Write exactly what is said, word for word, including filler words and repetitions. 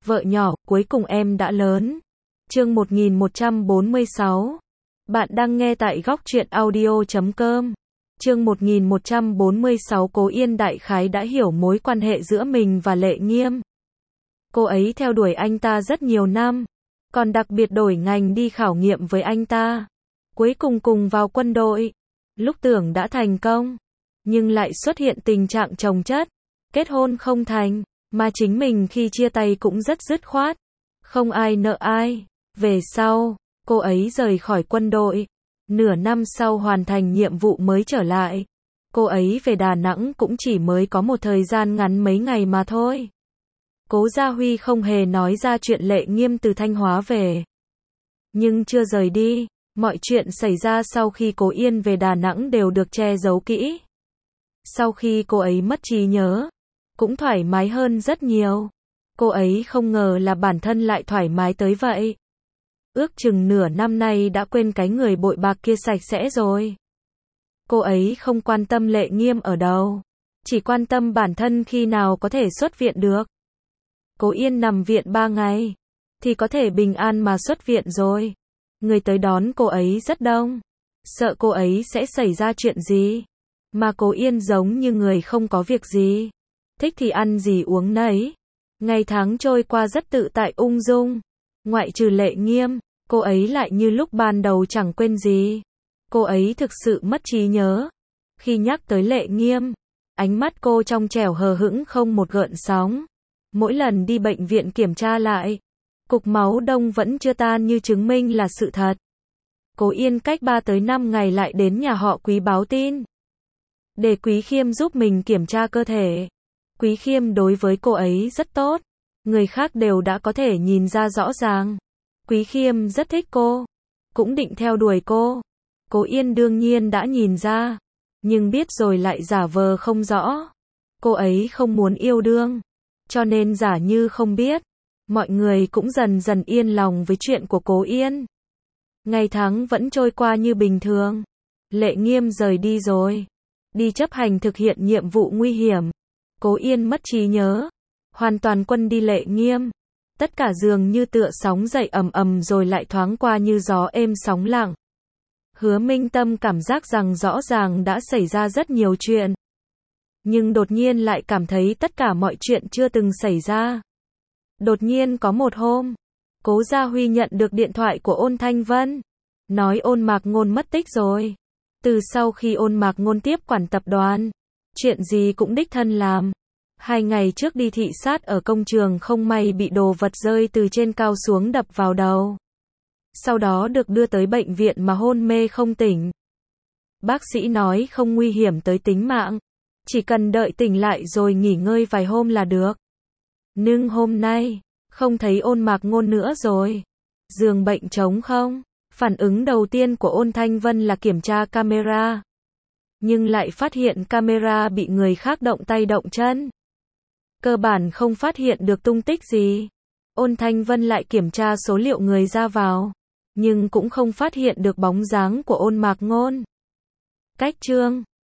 Vợ nhỏ, cuối cùng em đã lớn. Chương một nghìn một trăm bốn mươi sáu. Bạn đang nghe tại góc truyện audio chấm com. Chương một nghìn một trăm bốn mươi sáu. Cố Yên đại khái đã hiểu mối quan hệ giữa mình và Lệ Nghiêm. Cô ấy theo đuổi anh ta rất nhiều năm, còn đặc biệt đổi ngành đi khảo nghiệm với anh ta. Cuối cùng cùng vào quân đội. Lúc tưởng đã thành công, nhưng lại xuất hiện tình trạng chồng chất, kết hôn không thành, mà chính mình khi chia tay cũng rất dứt khoát, không ai nợ ai. Về sau, cô ấy rời khỏi quân đội, nửa năm sau hoàn thành nhiệm vụ mới trở lại. Cô ấy về Đà Nẵng cũng chỉ mới có một thời gian ngắn mấy ngày mà thôi. Cố Gia Huy không hề nói ra chuyện Lệ Nghiêm từ Thanh Hóa về. Nhưng chưa rời đi, mọi chuyện xảy ra sau khi Cố Yên về Đà Nẵng đều được che giấu kỹ. Sau khi cô ấy mất trí nhớ, cũng thoải mái hơn rất nhiều. Cô ấy không ngờ là bản thân lại thoải mái tới vậy. Ước chừng nửa năm nay đã quên cái người bội bạc kia sạch sẽ rồi. Cô ấy không quan tâm Lệ Nghiêm ở đâu, chỉ quan tâm bản thân khi nào có thể xuất viện được. Cố Yên nằm viện ba ngày, thì có thể bình an mà xuất viện rồi. Người tới đón cô ấy rất đông, sợ cô ấy sẽ xảy ra chuyện gì. Mà Cố Yên giống như người không có việc gì, thích thì ăn gì uống nấy. Ngày tháng trôi qua rất tự tại ung dung. Ngoại trừ Lệ Nghiêm, cô ấy lại như lúc ban đầu chẳng quên gì. Cô ấy thực sự mất trí nhớ. Khi nhắc tới Lệ Nghiêm, ánh mắt cô trong trẻo hờ hững không một gợn sóng. Mỗi lần đi bệnh viện kiểm tra lại, cục máu đông vẫn chưa tan như chứng minh là sự thật. Cố Yên cách ba tới năm ngày lại đến nhà họ Quý báo tin, để Quý Khiêm giúp mình kiểm tra cơ thể. Quý Khiêm đối với cô ấy rất tốt, người khác đều đã có thể nhìn ra rõ ràng. Quý Khiêm rất thích cô, cũng định theo đuổi cô. Cố Yên đương nhiên đã nhìn ra, nhưng biết rồi lại giả vờ không rõ. Cô ấy không muốn yêu đương, cho nên giả như không biết. Mọi người cũng dần dần yên lòng với chuyện của Cố Yên. Ngày tháng vẫn trôi qua như bình thường. Lệ Nghiêm rời đi rồi, đi chấp hành thực hiện nhiệm vụ nguy hiểm. Cố Yên mất trí nhớ, hoàn toàn quên đi Lệ Nghiêm. Tất cả dường như tựa sóng dậy ầm ầm rồi lại thoáng qua như gió êm sóng lặng. Hứa Minh Tâm cảm giác rằng rõ ràng đã xảy ra rất nhiều chuyện, nhưng đột nhiên lại cảm thấy tất cả mọi chuyện chưa từng xảy ra. Đột nhiên có một hôm, Cố Gia Huy nhận được điện thoại của Ôn Thanh Vân, nói Ôn Mạc Ngôn mất tích rồi. Từ sau khi Ôn Mạc Ngôn tiếp quản tập đoàn, chuyện gì cũng đích thân làm. Hai ngày trước đi thị sát ở công trường không may bị đồ vật rơi từ trên cao xuống đập vào đầu. Sau đó được đưa tới bệnh viện mà hôn mê không tỉnh. Bác sĩ nói không nguy hiểm tới tính mạng, chỉ cần đợi tỉnh lại rồi nghỉ ngơi vài hôm là được. Nhưng hôm nay, không thấy Ôn Mạc Ngôn nữa rồi. Giường bệnh trống không? Phản ứng đầu tiên của Ôn Thanh Vân là kiểm tra camera, nhưng lại phát hiện camera bị người khác động tay động chân. Cơ bản không phát hiện được tung tích gì. Ôn Thanh Vân lại kiểm tra số liệu người ra vào, nhưng cũng không phát hiện được bóng dáng của Ôn Mạc Ngôn. Cách chương